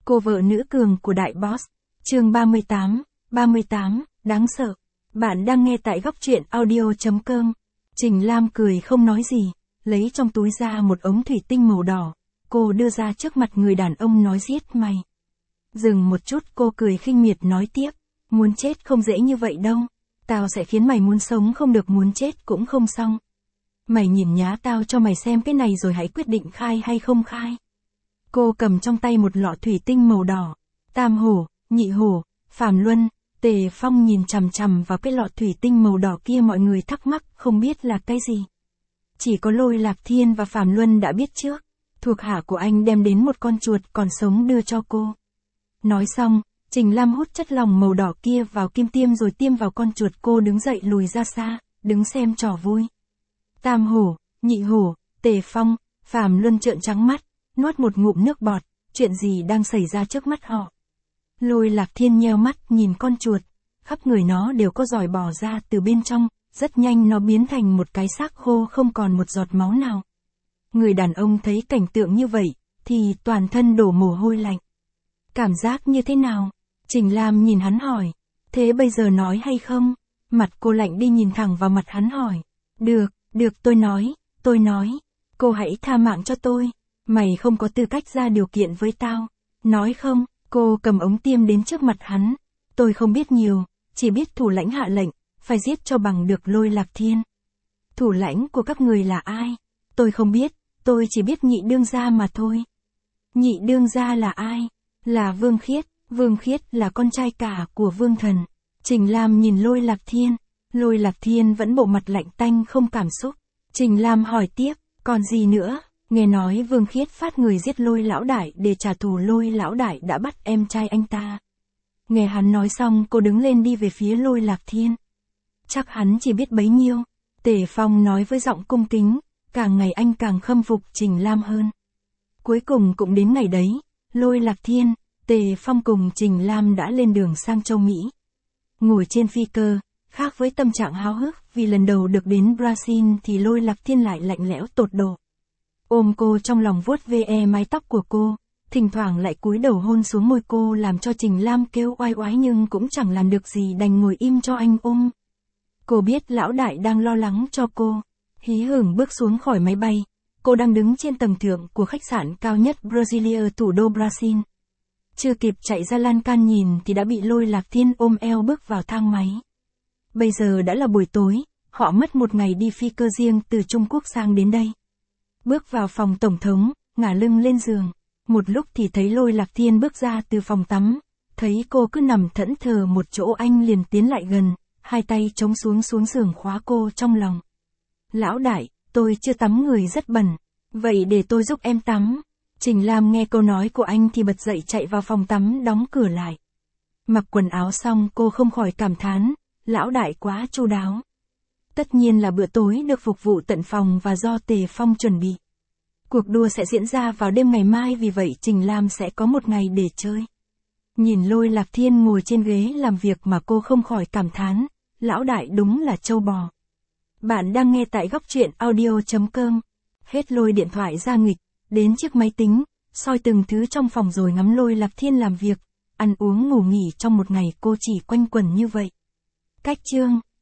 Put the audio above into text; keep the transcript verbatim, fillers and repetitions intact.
Cô vợ nữ cường của đại boss. Chương ba mươi tám, ba mươi tám, đáng sợ. Bạn đang nghe tại góc truyện audio chấm com. Trình Lam cười không nói gì, lấy trong túi ra một ống thủy tinh màu đỏ. Cô đưa ra trước mặt người đàn ông nói giết mày. Dừng một chút, cô cười khinh miệt nói tiếp. Muốn chết không dễ như vậy đâu. Tao sẽ khiến mày muốn sống không được, muốn chết cũng không xong. Mày nhìn nhá, tao cho mày xem cái này rồi hãy quyết định khai hay không khai. Cô cầm trong tay một lọ thủy tinh màu đỏ. Tam Hổ, Nhị Hổ, Phàm Luân, Tề Phong nhìn chằm chằm vào cái lọ thủy tinh màu đỏ kia, mọi người thắc mắc không biết là cái gì. Chỉ có Lôi Lạc Thiên và Phàm Luân đã biết trước. Thuộc hạ của anh đem đến một con chuột còn sống đưa cho cô. Nói xong, Trình Lam hút chất lỏng màu đỏ kia vào kim tiêm rồi tiêm vào con chuột. Cô đứng dậy lùi ra xa, đứng xem trò vui. Tam Hổ, Nhị Hổ, Tề Phong, Phàm Luân trợn trắng mắt, nuốt một ngụm nước bọt. Chuyện gì đang xảy ra trước mắt họ? Lôi Lạc Thiên nheo mắt nhìn con chuột, khắp người nó đều có giòi bò ra từ bên trong, rất nhanh nó biến thành một cái xác khô không còn một giọt máu nào. Người đàn ông thấy cảnh tượng như vậy, thì toàn thân đổ mồ hôi lạnh. Cảm giác như thế nào? Trình Lam nhìn hắn hỏi. Thế bây giờ nói hay không? Mặt cô lạnh đi, nhìn thẳng vào mặt hắn hỏi. Được, được, tôi nói, tôi nói. Cô hãy tha mạng cho tôi. Mày không có tư cách ra điều kiện với tao. Nói không? Cô cầm ống tiêm đến trước mặt hắn. Tôi không biết nhiều, chỉ biết thủ lãnh hạ lệnh, phải giết cho bằng được Lôi Lạc Thiên. Thủ lãnh của các người là ai? Tôi không biết, tôi chỉ biết nhị đương gia mà thôi. Nhị đương gia là ai? Là Vương Khiết. Vương Khiết là con trai cả của Vương Thần. Trình Lam nhìn Lôi Lạc Thiên. Lôi Lạc Thiên vẫn bộ mặt lạnh tanh không cảm xúc. Trình Lam hỏi tiếp, còn gì nữa? Nghe nói Vương Khiết phát người giết Lôi lão đại để trả thù. Lôi lão đại đã bắt em trai anh ta. Nghe hắn nói xong, cô đứng lên đi về phía Lôi Lạc Thiên. Chắc hắn chỉ biết bấy nhiêu. Tề Phong nói với giọng cung kính, càng ngày anh càng khâm phục Trình Lam hơn. Cuối cùng cũng đến ngày đấy, Lôi Lạc Thiên, Tề Phong cùng Trình Lam đã lên đường sang châu Mỹ. Ngồi trên phi cơ, khác với tâm trạng háo hức vì lần đầu được đến Brazil thì Lôi Lạc Thiên lại lạnh lẽo tột độ. Ôm cô trong lòng, vuốt ve mái tóc của cô, thỉnh thoảng lại cúi đầu hôn xuống môi cô, làm cho Trình Lam kêu oai oái nhưng cũng chẳng làm được gì, đành ngồi im cho anh ôm. Cô biết lão đại đang lo lắng cho cô. Hí hửng bước xuống khỏi máy bay. Cô đang đứng trên tầng thượng của khách sạn cao nhất Brasilia, thủ đô Brazil. Chưa kịp chạy ra lan can nhìn thì đã bị Lôi Lạc Thiên ôm eo bước vào thang máy. Bây giờ đã là buổi tối, họ mất một ngày đi phi cơ riêng từ Trung Quốc sang đến đây. Bước vào phòng tổng thống, ngả lưng lên giường. Một lúc thì thấy Lôi Lạc Thiên bước ra từ phòng tắm. Thấy cô cứ nằm thẫn thờ một chỗ, anh liền tiến lại gần, hai tay chống xuống xuống giường khóa cô trong lòng. Lão đại, tôi chưa tắm người rất bẩn. Vậy để tôi giúp em tắm. Trình Lam nghe câu nói của anh thì bật dậy chạy vào phòng tắm, đóng cửa lại. Mặc quần áo xong, cô không khỏi cảm thán, lão đại quá chu đáo. Tất nhiên là bữa tối được phục vụ tận phòng và do Tề Phong chuẩn bị. Cuộc đua sẽ diễn ra vào đêm ngày mai, vì vậy Trình Lam sẽ có một ngày để chơi. Nhìn Lôi Lạc Thiên ngồi trên ghế làm việc mà cô không khỏi cảm thán, lão đại đúng là trâu bò. Bạn đang nghe tại góc truyện audio chấm com. Hết lôi điện thoại ra nghịch, đến chiếc máy tính, soi từng thứ trong phòng rồi ngắm Lôi Lạc Thiên làm việc, ăn uống ngủ nghỉ trong một ngày cô chỉ quanh quẩn như vậy. Cách chương